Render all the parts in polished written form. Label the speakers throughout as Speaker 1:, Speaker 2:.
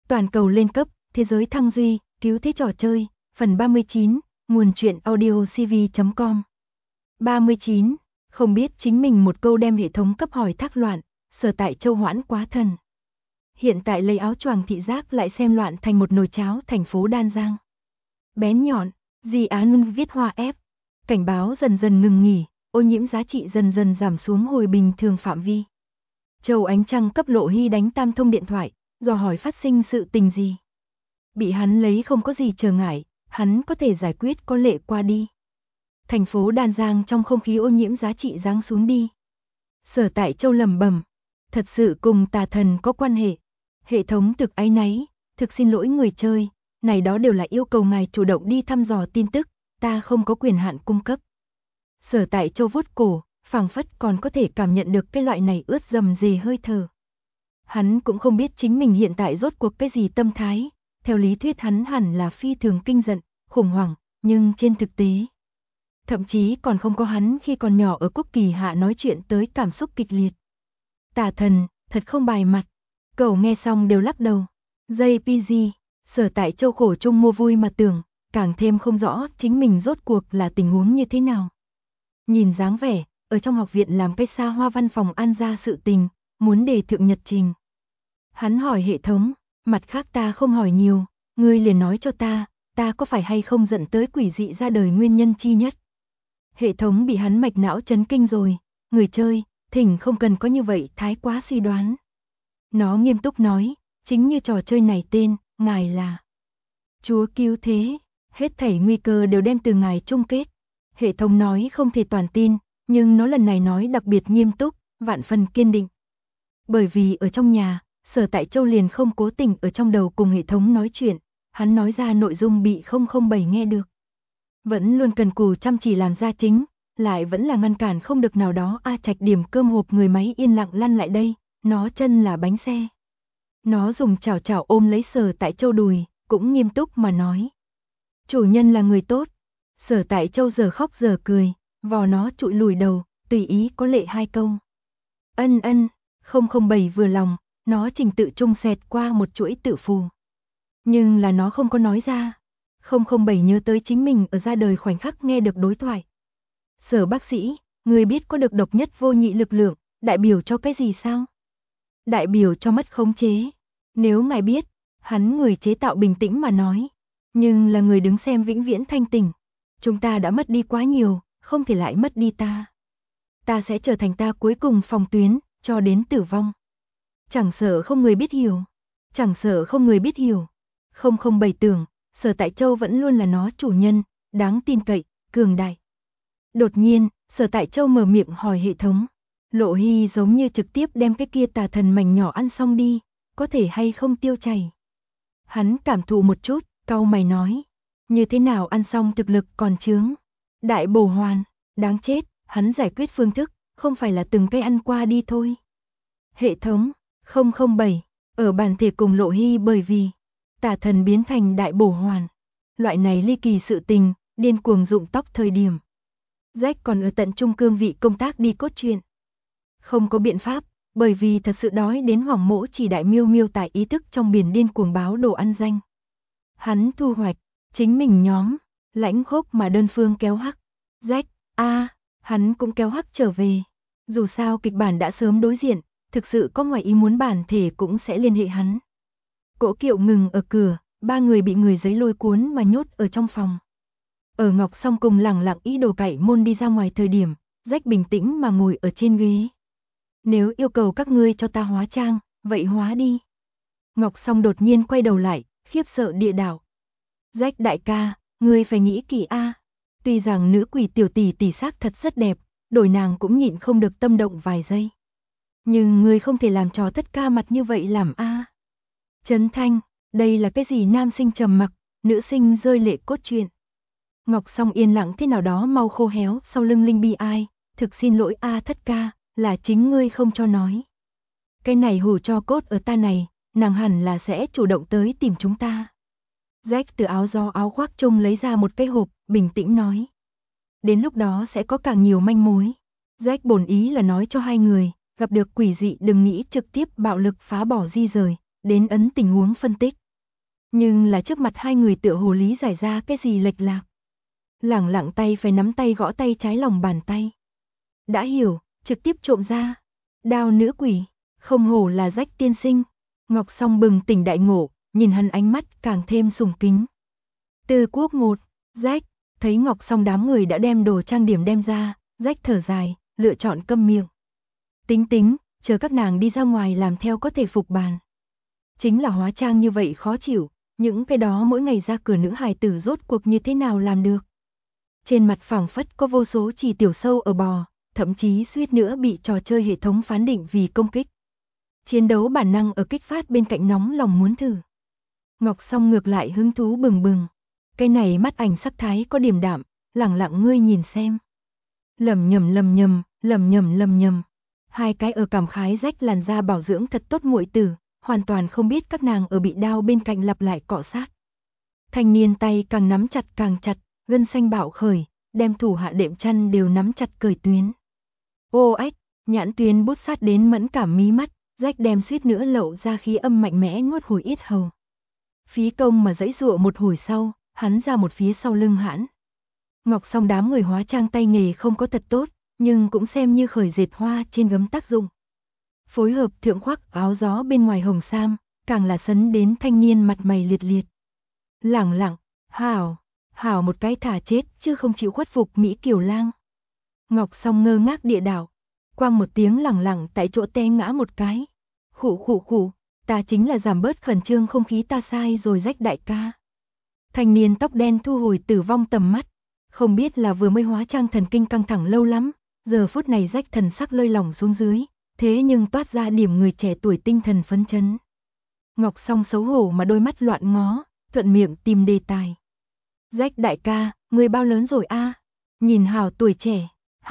Speaker 1: Toàn cầu lên cấp, thế giới thăng duy, cứu thế trò chơi, phần 39, nguồn truyện audio cv.com. 39. Không biết chính mình một câu đem hệ thống cấp hỏi thác loạn, Sở Tại Châu hoãn quá thần. Hiện tại lấy áo choàng thị giác lại xem loạn thành một nồi cháo thành phố Đan Giang. Bén nhọn, Di Á Nun viết hoa ép. Cảnh báo dần dần ngừng nghỉ, ô nhiễm giá trị dần dần giảm xuống hồi bình thường phạm vi. Châu Ánh Trăng cấp Lộ Hy đánh tam thông điện thoại, dò hỏi phát sinh sự tình gì. Bị hắn lấy không có gì trở ngại, hắn có thể giải quyết có lệ qua đi. Thành phố Đan Giang trong không khí ô nhiễm giá trị giáng xuống đi. Sở Tại Châu lẩm bẩm, thật sự cùng tà thần có quan hệ. Hệ thống thực áy náy, thực xin lỗi người chơi, này đó đều là yêu cầu ngài chủ động đi thăm dò tin tức, ta không có quyền hạn cung cấp. Sở Tại Châu vuốt cổ, phảng phất còn có thể cảm nhận được cái loại này ướt dầm dề hơi thở. Hắn cũng không biết chính mình hiện tại rốt cuộc cái gì tâm thái, theo lý thuyết hắn hẳn là phi thường kinh giận, khủng hoảng, nhưng trên thực tế, thậm chí còn không có hắn khi còn nhỏ ở Quốc Kỳ Hạ nói chuyện tới cảm xúc kịch liệt. Tà thần, thật không bài mặt. Cậu nghe xong đều lắc đầu. JPG, Sở Tại Châu khổ chung mua vui mà tưởng, càng thêm không rõ chính mình rốt cuộc là tình huống như thế nào. Nhìn dáng vẻ, ở trong học viện làm cái xa hoa văn phòng an ra sự tình, muốn đề thượng nhật trình. Hắn hỏi hệ thống, mặt khác ta không hỏi nhiều, ngươi liền nói cho ta có phải hay không dẫn tới quỷ dị ra đời nguyên nhân chi nhất. Hệ thống bị hắn mạch não chấn kinh rồi, người chơi, thỉnh không cần có như vậy thái quá suy đoán. Nó nghiêm túc nói, chính như trò chơi này tên, ngài là Chúa cứu thế, hết thảy nguy cơ đều đem từ ngài chung kết. Hệ thống nói không thể toàn tin, nhưng nó lần này nói đặc biệt nghiêm túc, vạn phần kiên định. Bởi vì ở trong nhà, Sở Tại Châu liền không cố tình ở trong đầu cùng hệ thống nói chuyện, hắn nói ra nội dung bị 007 nghe được. Vẫn luôn cần cù chăm chỉ làm ra chính, lại vẫn là ngăn cản không được nào đó Trạch điểm cơm hộp người máy yên lặng lăn lại đây, nó chân là bánh xe. Nó dùng chảo chảo ôm lấy Sở Tại Châu đùi, cũng nghiêm túc mà nói. Chủ nhân là người tốt. Sở Tại Châu giờ khóc giờ cười, vò nó trụi lùi đầu, tùy ý có lệ hai câu. Ân, 007 vừa lòng, nó trình tự trung xẹt qua một chuỗi tự phù. Nhưng là nó không có nói ra. 007 nhớ tới chính mình ở ra đời khoảnh khắc nghe được đối thoại. Sở bác sĩ, người biết có được độc nhất vô nhị lực lượng, đại biểu cho cái gì sao? Đại biểu cho mất khống chế. Nếu ngài biết, hắn người chế tạo bình tĩnh mà nói. Nhưng là người đứng xem vĩnh viễn thanh tỉnh. Chúng ta đã mất đi quá nhiều, không thể lại mất đi ta. Ta sẽ trở thành ta cuối cùng phòng tuyến, cho đến tử vong. Chẳng sợ không người biết hiểu. Chẳng sợ không người biết hiểu. 007 tưởng, Sở Tại Châu vẫn luôn là nó chủ nhân, đáng tin cậy, cường đại. Đột nhiên, Sở Tại Châu mở miệng hỏi hệ thống. Lộ Hy giống như trực tiếp đem cái kia tà thần mảnh nhỏ ăn xong đi, có thể hay không tiêu chảy. Hắn cảm thụ một chút, cau mày nói. Như thế nào ăn xong thực lực còn chướng. Đại bổ hoàn, đáng chết, hắn giải quyết phương thức, không phải là từng cây ăn qua đi thôi. Hệ thống, 007, ở bản thể cùng Lộ Hy bởi vì tà thần biến thành đại bổ hoàn. Loại này ly kỳ sự tình, điên cuồng rụng tóc thời điểm. Jack còn ở tận trung cương vị công tác đi cốt truyện. Không có biện pháp, bởi vì thật sự đói đến Hoàng Mỗ chỉ đại miêu miêu tại ý thức trong biển điên cuồng báo đồ ăn danh. Hắn thu hoạch, chính mình nhóm, lãnh khốc mà đơn phương kéo hắc. Jack, hắn cũng kéo hắc trở về. Dù sao kịch bản đã sớm đối diện, thực sự có ngoài ý muốn bản thể cũng sẽ liên hệ hắn. Cỗ kiệu ngừng ở cửa, ba người bị người giấy lôi cuốn mà nhốt ở trong phòng. Ở Ngọc Song cùng lẳng lặng ý đồ cậy môn đi ra ngoài thời điểm, Jack bình tĩnh mà ngồi ở trên ghế. Nếu yêu cầu các ngươi cho ta hóa trang, vậy hóa đi. Ngọc Song đột nhiên quay đầu lại, khiếp sợ địa đảo. Jack đại ca, ngươi phải nghĩ kỹ a. Tuy rằng nữ quỷ tiểu tỷ tỷ xác thật rất đẹp, đổi nàng cũng nhịn không được tâm động vài giây. Nhưng ngươi không thể làm trò thất ca mặt như vậy làm a. Trấn Thanh, đây là cái gì nam sinh trầm mặc, nữ sinh rơi lệ cốt truyện. Ngọc Song yên lặng thế nào đó mau khô héo sau lưng Linh bi ai, thực xin lỗi thất ca, là chính ngươi không cho nói. Cái này hù cho cốt ở ta này, nàng hẳn là sẽ chủ động tới tìm chúng ta. Jack từ áo gió áo khoác chung lấy ra một cái hộp, bình tĩnh nói. Đến lúc đó sẽ có càng nhiều manh mối. Jack bổn ý là nói cho hai người, gặp được quỷ dị đừng nghĩ trực tiếp bạo lực phá bỏ di rời, đến ấn tình huống phân tích. Nhưng là trước mặt hai người tựa hồ lý giải ra cái gì lệch lạc. Lẳng lặng tay phải nắm tay gõ tay trái lòng bàn tay. Đã hiểu, trực tiếp trộm ra. Đao nữ quỷ, không hổ là Rách tiên sinh. Ngọc Song bừng tỉnh đại ngộ, nhìn hắn ánh mắt càng thêm sùng kính. Từ quốc 1, Rách, thấy Ngọc Song đám người đã đem đồ trang điểm đem ra, Rách thở dài, lựa chọn câm miệng. Tính, chờ các nàng đi ra ngoài làm theo có thể phục bàn. Chính là hóa trang như vậy khó chịu, những cái đó mỗi ngày ra cửa nữ hài tử rốt cuộc như thế nào làm được. Trên mặt phảng phất có vô số chỉ tiểu sâu ở bò, thậm chí suýt nữa bị trò chơi hệ thống phán định vì công kích. Chiến đấu bản năng ở kích phát bên cạnh nóng lòng muốn thử. Ngọc Song ngược lại hứng thú bừng bừng. Cái này mắt ảnh sắc thái có điểm đạm, lẳng lặng ngươi nhìn xem. Lầm nhầm. Hai cái ở cảm khái Rách làn da bảo dưỡng thật tốt muội tử, hoàn toàn không biết các nàng ở bị đao bên cạnh lặp lại cọ sát. Thanh niên tay càng nắm chặt càng chặt, gân xanh bạo khởi, đem thủ hạ đệm chăn đều nắm chặt cởi tuyến. Ô ếch, nhãn tuyến bút sát đến mẫn cảm mí mắt, Rách đem suýt nữa lậu ra khí âm mạnh mẽ nuốt hồi yết hầu. Phí công mà giãy giụa một hồi sau, hắn ra một phía sau lưng hãn. Ngọc Song đám người hóa trang tay nghề không có thật tốt, nhưng cũng xem như khởi dệt hoa trên gấm tác dụng. Phối hợp thượng khoác áo gió bên ngoài hồng sam, càng là sấn đến thanh niên mặt mày liệt liệt. Lẳng lặng, hảo một cái thả chết chứ không chịu khuất phục Mỹ Kiều Lang. Ngọc Song ngơ ngác địa đảo, quang một tiếng lẳng lặng tại chỗ té ngã một cái. Khụ, ta chính là giảm bớt khẩn trương không khí ta sai rồi Rách đại ca. Thanh niên tóc đen thu hồi tử vong tầm mắt, không biết là vừa mới hóa trang thần kinh căng thẳng lâu lắm, giờ phút này Rách thần sắc lơi lỏng xuống dưới, thế nhưng toát ra điểm người trẻ tuổi tinh thần phấn chấn. Ngọc Song xấu hổ mà đôi mắt loạn ngó, thuận miệng tìm đề tài. Rách đại ca, người bao lớn rồi a? Nhìn hào tuổi trẻ,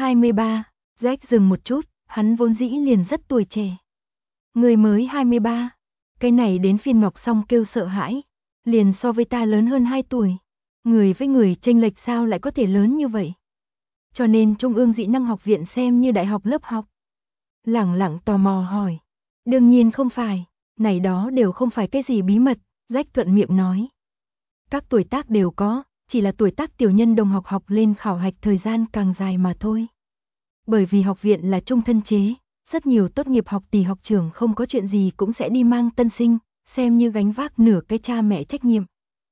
Speaker 1: 23, Rách dừng một chút, hắn vốn dĩ liền rất tuổi trẻ. Người mới 23, cái này đến phiên Ngọc Song kêu sợ hãi, liền so với ta lớn hơn 2 tuổi. Người với người chênh lệch sao lại có thể lớn như vậy? Cho nên Trung ương Dị năng học viện xem như đại học lớp học. Lẳng lặng tò mò hỏi. Đương nhiên không phải, này đó đều không phải cái gì bí mật, Rách thuận miệng nói. Các tuổi tác đều có, chỉ là tuổi tác tiểu nhân đồng học lên khảo hạch thời gian càng dài mà thôi. Bởi vì học viện là trung thân chế, rất nhiều tốt nghiệp học tỷ học trưởng không có chuyện gì cũng sẽ đi mang tân sinh, xem như gánh vác nửa cái cha mẹ trách nhiệm.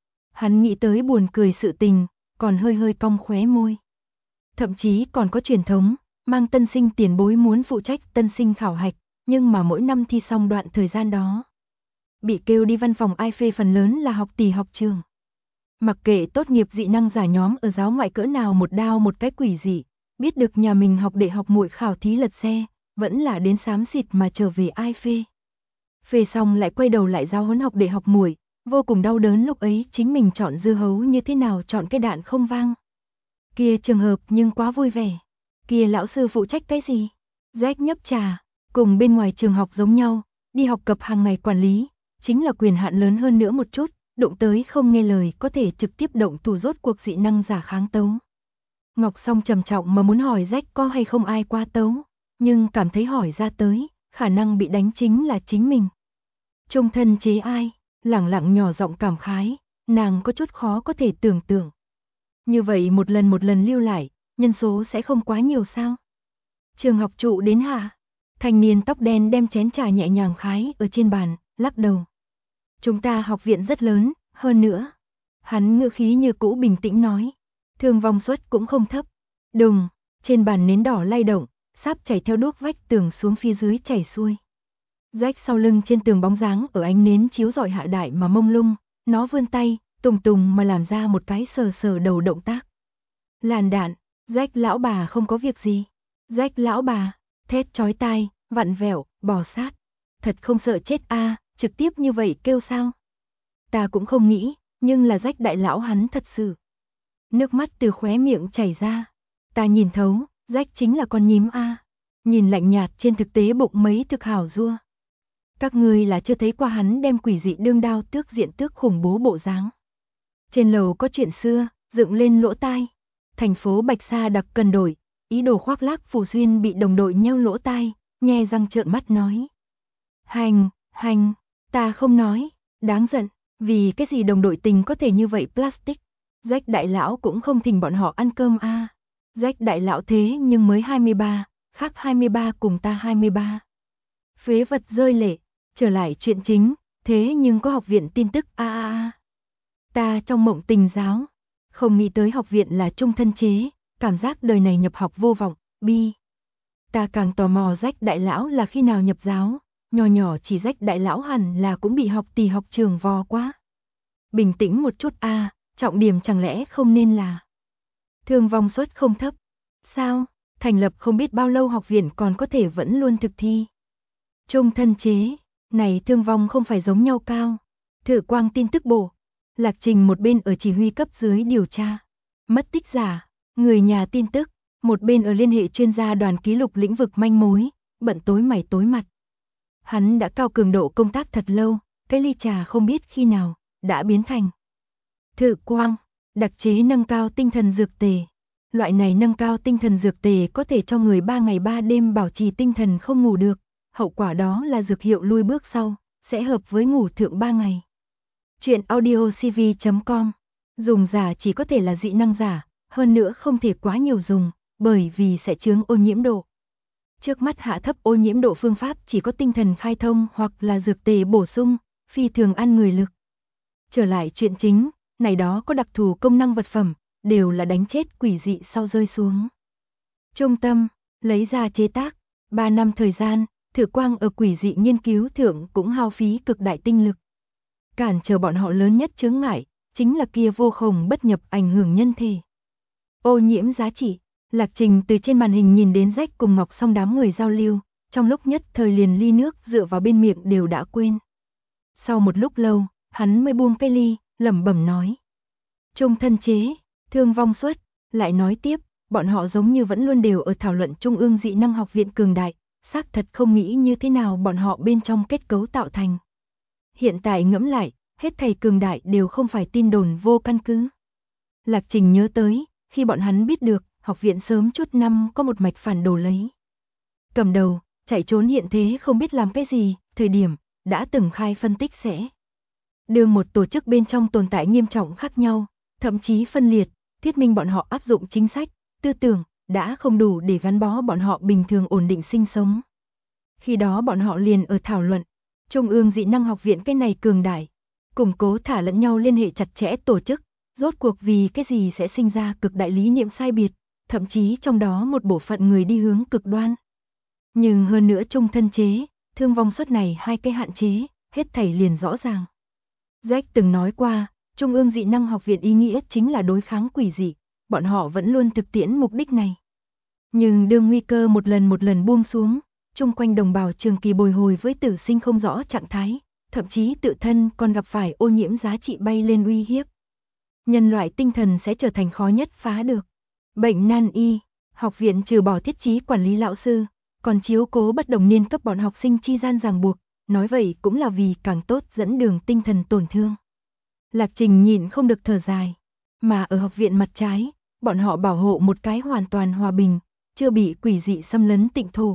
Speaker 1: Hắn nghĩ tới buồn cười sự tình, còn hơi cong khóe môi. Thậm chí còn có truyền thống, mang tân sinh tiền bối muốn phụ trách tân sinh khảo hạch, nhưng mà mỗi năm thi xong đoạn thời gian đó. Bị kêu đi văn phòng ai phê phần lớn là học tỷ học trường. Mặc kệ tốt nghiệp dị năng giả nhóm ở giáo ngoại cỡ nào một đao một cái quỷ dị, biết được nhà mình học đệ học muội khảo thí lật xe, vẫn là đến xám xịt mà trở về ai phê. Phê xong lại quay đầu lại giao huấn học đệ học muội, vô cùng đau đớn lúc ấy chính mình chọn dưa hấu như thế nào chọn cái đạn không vang. Kia trường hợp nhưng quá vui vẻ. Kia lão sư phụ trách cái gì? Rách nhấp trà, cùng bên ngoài trường học giống nhau, đi học cập hàng ngày quản lý, chính là quyền hạn lớn hơn nữa một chút, đụng tới không nghe lời có thể trực tiếp động thủ rốt cuộc dị năng giả kháng tấu. Ngọc Song trầm trọng mà muốn hỏi Rách có hay không ai qua tấu, nhưng cảm thấy hỏi ra tới, khả năng bị đánh chính là chính mình. Trung thân chế ai? Lẳng lặng nhỏ giọng cảm khái, nàng có chút khó có thể tưởng tượng. Như vậy một lần lưu lại, nhân số sẽ không quá nhiều sao? Trường học trụ đến hạ. Thanh niên tóc đen đem chén trà nhẹ nhàng khái ở trên bàn, lắc đầu. Chúng ta học viện rất lớn, hơn nữa. Hắn ngữ khí như cũ bình tĩnh nói. Thương vong suất cũng không thấp. Đùng, trên bàn nến đỏ lay động, sáp chảy theo đuốc vách tường xuống phía dưới chảy xuôi. Rách sau lưng trên tường bóng dáng ở ánh nến chiếu rọi hạ đại mà mông lung, nó vươn tay, tùng mà làm ra một cái sờ đầu động tác. Làn đạn, Rách lão bà không có việc gì. Rách lão bà, thét chói tai, vặn vẹo, bò sát. Thật không sợ chết a, trực tiếp như vậy kêu sao? Ta cũng không nghĩ, nhưng là Rách đại lão hắn thật sự. Nước mắt từ khóe miệng chảy ra. Ta nhìn thấu, Rách chính là con nhím a. Nhìn lạnh nhạt trên thực tế bụng mấy thực hảo rua. Các ngươi là chưa thấy qua hắn đem quỷ dị đương đao tước diện tước khủng bố bộ dáng. Trên lầu có chuyện xưa, dựng lên lỗ tai. Thành phố Bạch Sa đặc cần đổi, ý đồ khoác lác Phù Xuyên bị đồng đội nheo lỗ tai, nhe răng trợn mắt nói. Hành, Ta không nói, đáng giận, vì cái gì đồng đội tình có thể như vậy plastic. Jack đại lão cũng không thỉnh bọn họ ăn cơm a. Jack đại lão thế nhưng mới 23, khác 23 cùng ta 23. Phế vật rơi lệ, trở lại chuyện chính, thế nhưng có học viện tin tức a. Ta trong mộng tình giáo, không nghĩ tới học viện là trung thân chế, cảm giác đời này nhập học vô vọng, bi. Ta càng tò mò Jack đại lão là khi nào nhập giáo, nhỏ nhỏ chỉ Jack đại lão hẳn là cũng bị học tỷ học trường vò quá. Bình tĩnh một chút a, trọng điểm chẳng lẽ không nên là thương vong suất không thấp. Sao, thành lập không biết bao lâu học viện còn có thể vẫn luôn thực thi. Trung thân chế, này thương vong không phải giống nhau cao. Thử quang tin tức bộ, Lạc Trình một bên ở chỉ huy cấp dưới điều tra, mất tích giả, người nhà tin tức, một bên ở liên hệ chuyên gia đoàn ký lục lĩnh vực manh mối, bận tối mày tối mặt. Hắn đã cao cường độ công tác thật lâu, cái ly trà không biết khi nào đã biến thành thử quang, đặc chế nâng cao tinh thần dược tề. Loại này nâng cao tinh thần dược tề có thể cho người 3 ngày 3 đêm bảo trì tinh thần không ngủ được, hậu quả đó là dược hiệu lui bước sau, sẽ hợp với ngủ thượng 3 ngày. Chuyện audiocv.com. Dùng giả chỉ có thể là dị năng giả, hơn nữa không thể quá nhiều dùng, bởi vì sẽ chướng ô nhiễm độ. Trước mắt hạ thấp ô nhiễm độ phương pháp chỉ có tinh thần khai thông hoặc là dược tề bổ sung, phi thường ăn người lực. Trở lại chuyện chính, này đó có đặc thù công năng vật phẩm, đều là đánh chết quỷ dị sau rơi xuống. Trung tâm, lấy ra chế tác, 3 năm thời gian, thử quang ở quỷ dị nghiên cứu thượng cũng hao phí cực đại tinh lực. Cản trở bọn họ lớn nhất chướng ngại, chính là kia vô khổng bất nhập ảnh hưởng nhân thể. Ô nhiễm giá trị, Lạc Trình từ trên màn hình nhìn đến Jack cùng Ngọc Song đám người giao lưu, trong lúc nhất thời liền ly nước dựa vào bên miệng đều đã quên. Sau một lúc lâu, hắn mới buông cái ly, lẩm bẩm nói. Trung thân chế, thương vong suất, lại nói tiếp, bọn họ giống như vẫn luôn đều ở thảo luận Trung ương dị năng học viện cường đại, xác thật không nghĩ như thế nào bọn họ bên trong kết cấu tạo thành. Hiện tại ngẫm lại, hết thầy cường đại đều không phải tin đồn vô căn cứ. Lạc Trình nhớ tới, khi bọn hắn biết được, học viện sớm chút năm có một mạch phản đồ lấy. Cầm đầu, chạy trốn hiện thế không biết làm cái gì, thời điểm, đã từng khai phân tích sẽ. Đường một tổ chức bên trong tồn tại nghiêm trọng khác nhau, thậm chí phân liệt, thuyết minh bọn họ áp dụng chính sách, tư tưởng, đã không đủ để gắn bó bọn họ bình thường ổn định sinh sống. Khi đó bọn họ liền ở thảo luận, Trung ương dị năng học viện cái này cường đại, củng cố thả lẫn nhau liên hệ chặt chẽ tổ chức, rốt cuộc vì cái gì sẽ sinh ra cực đại lý niệm sai biệt, thậm chí trong đó một bộ phận người đi hướng cực đoan. Nhưng hơn nữa trung thân chế, thương vong suất này hai cái hạn chế, hết thảy liền rõ ràng. Jack từng nói qua, Trung ương dị năng học viện ý nghĩa chính là đối kháng quỷ dị, bọn họ vẫn luôn thực tiễn mục đích này. Nhưng đương nguy cơ một lần buông xuống, chung quanh đồng bào trường kỳ bồi hồi với tử sinh không rõ trạng thái, thậm chí tự thân còn gặp phải ô nhiễm giá trị bay lên uy hiếp. Nhân loại tinh thần sẽ trở thành khó nhất phá được. Bệnh nan y, học viện trừ bỏ thiết chí quản lý lão sư, còn chiếu cố bất đồng niên cấp bọn học sinh chi gian ràng buộc, nói vậy cũng là vì càng tốt dẫn đường tinh thần tổn thương. Lạc Trình nhịn không được thở dài, mà ở học viện mặt trái, bọn họ bảo hộ một cái hoàn toàn hòa bình, chưa bị quỷ dị xâm lấn tịnh thổ.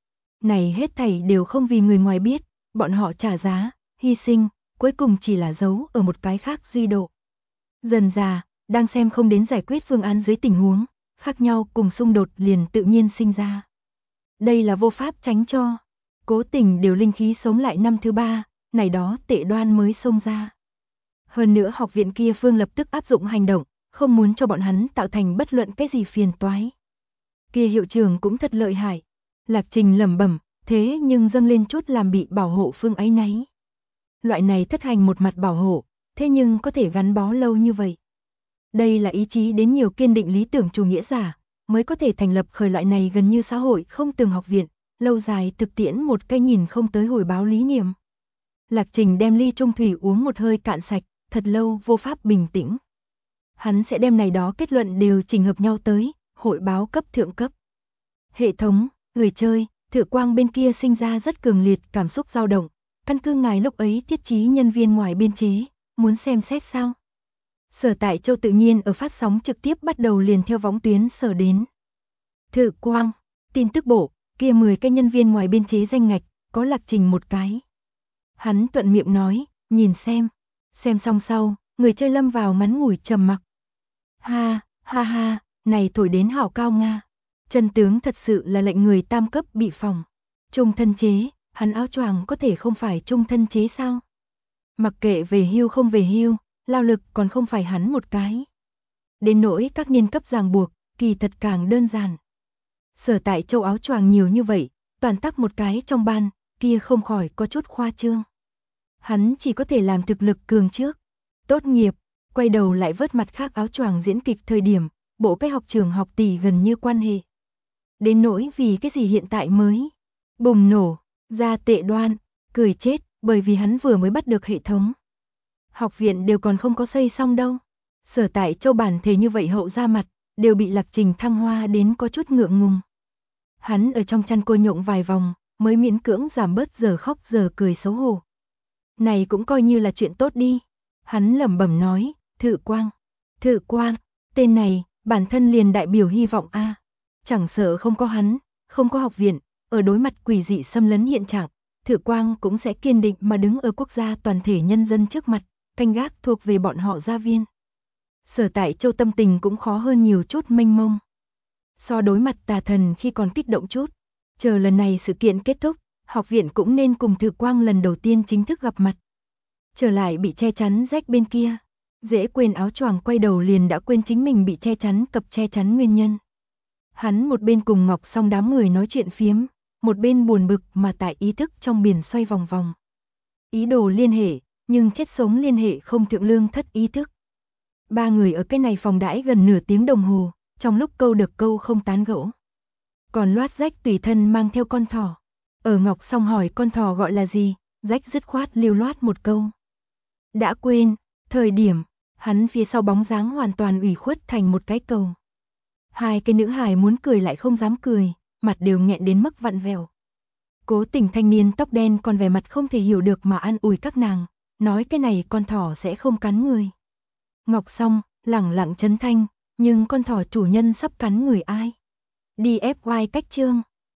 Speaker 1: Này hết thảy đều không vì người ngoài biết, bọn họ trả giá, hy sinh, cuối cùng chỉ là giấu ở một cái khác duy độ. Dần già, đang xem không đến giải quyết phương án dưới tình huống, khác nhau cùng xung đột liền tự nhiên sinh ra. Đây là vô pháp tránh cho. Cố tình điều linh khí sống lại năm thứ 3, này đó tệ đoan mới xông ra. Hơn nữa học viện kia phương lập tức áp dụng hành động, không muốn cho bọn hắn tạo thành bất luận cái gì phiền toái. Kia hiệu trưởng cũng thật lợi hại. Lạc Trình lẩm bẩm, thế nhưng dâng lên chút làm bị bảo hộ phương ấy nấy. Loại này thất hành một mặt bảo hộ, thế nhưng có thể gắn bó lâu như vậy. Đây là ý chí đến nhiều kiên định lý tưởng chủ nghĩa giả, mới có thể thành lập khởi loại này gần như xã hội không từng học viện, lâu dài thực tiễn một cái nhìn không tới hồi báo lý niệm. Lạc Trình đem ly trung thủy uống một hơi cạn sạch, thật lâu vô pháp bình tĩnh. Hắn sẽ đem này đó kết luận đều chỉnh hợp nhau tới, hội báo cấp thượng cấp. Hệ thống, người chơi, Thử Quang bên kia sinh ra rất cường liệt cảm xúc dao động, căn cứ ngài lúc ấy thiết trí nhân viên ngoài biên chế, muốn xem xét sao? Sở Tại Châu tự nhiên ở phát sóng trực tiếp bắt đầu liền theo võng tuyến sở đến. Thử Quang, tin tức bộ, kia 10 cái nhân viên ngoài biên chế danh ngạch, có Lạc Trình một cái. Hắn thuận miệng nói, nhìn xem. Xem xong sau, người chơi lâm vào ngắn ngủi trầm mặc. Ha, ha ha, này thổi đến hảo cao nga. Chân tướng thật sự là lệnh người tam cấp bị phỏng. Trung thân chế, hắn áo choàng có thể không phải trung thân chế sao? Mặc kệ về hưu không về hưu, lao lực còn không phải hắn một cái. Đến nỗi các niên cấp ràng buộc, kỳ thật càng đơn giản. Sở Tại Châu áo choàng nhiều như vậy, toàn tắc một cái trong ban, kia không khỏi có chút khoa trương. Hắn chỉ có thể làm thực lực cường trước. Tốt nghiệp, quay đầu lại vớt mặt khác áo choàng diễn kịch thời điểm, bộ cái học trường học tỷ gần như quan hệ. Đến nỗi vì cái gì hiện tại mới bùng nổ, ra tệ đoan, cười chết, bởi vì hắn vừa mới bắt được hệ thống. Học viện đều còn không có xây xong đâu. Sở Tại Châu bản thể như vậy hậu ra mặt, đều bị Lạc Trình thăng hoa đến có chút ngượng ngùng. Hắn ở trong chăn cô nhộng vài vòng, mới miễn cưỡng giảm bớt giờ khóc giờ cười xấu hổ. Này cũng coi như là chuyện tốt đi. Hắn lẩm bẩm nói, Thự Quang. Thự Quang, tên này, bản thân liền đại biểu hy vọng a. Chẳng sợ không có hắn, không có học viện, ở đối mặt quỷ dị xâm lấn hiện trạng, Thự Quang cũng sẽ kiên định mà đứng ở quốc gia toàn thể nhân dân trước mặt, canh gác thuộc về bọn họ gia viên. Sở Tại Châu tâm tình cũng khó hơn nhiều chút mênh mông. So đối mặt tà thần khi còn kích động chút, chờ lần này sự kiện kết thúc, học viện cũng nên cùng Thự Quang lần đầu tiên chính thức gặp mặt. Trở lại bị che chắn rách bên kia, dễ quên áo choàng quay đầu liền đã quên chính mình bị che chắn cập che chắn nguyên nhân. Hắn một bên cùng Ngọc Song đám người nói chuyện phiếm, một bên buồn bực mà tại ý thức trong biển xoay vòng vòng. Ý đồ liên hệ, nhưng chết sống liên hệ không thượng lương thất ý thức. Ba người ở cái này phòng đãi gần nửa tiếng đồng hồ, trong lúc câu được câu không tán gẫu. Còn loát rách tùy thân mang theo con thỏ. Ở Ngọc Song hỏi con thỏ gọi là gì, rách dứt khoát lưu loát một câu. Đã quên, thời điểm, hắn phía sau bóng dáng hoàn toàn ủy khuất thành một cái cầu. Hai cái nữ hài muốn cười lại không dám cười, mặt đều nghẹn đến mức vặn vẹo. Cố Tình thanh niên tóc đen còn vẻ mặt không thể hiểu được mà an ủi các nàng, nói cái này con thỏ sẽ không cắn người. Ngọc Song, lẳng lặng trấn thanh, nhưng con thỏ chủ nhân sắp cắn người ai? Đi FY cách chương.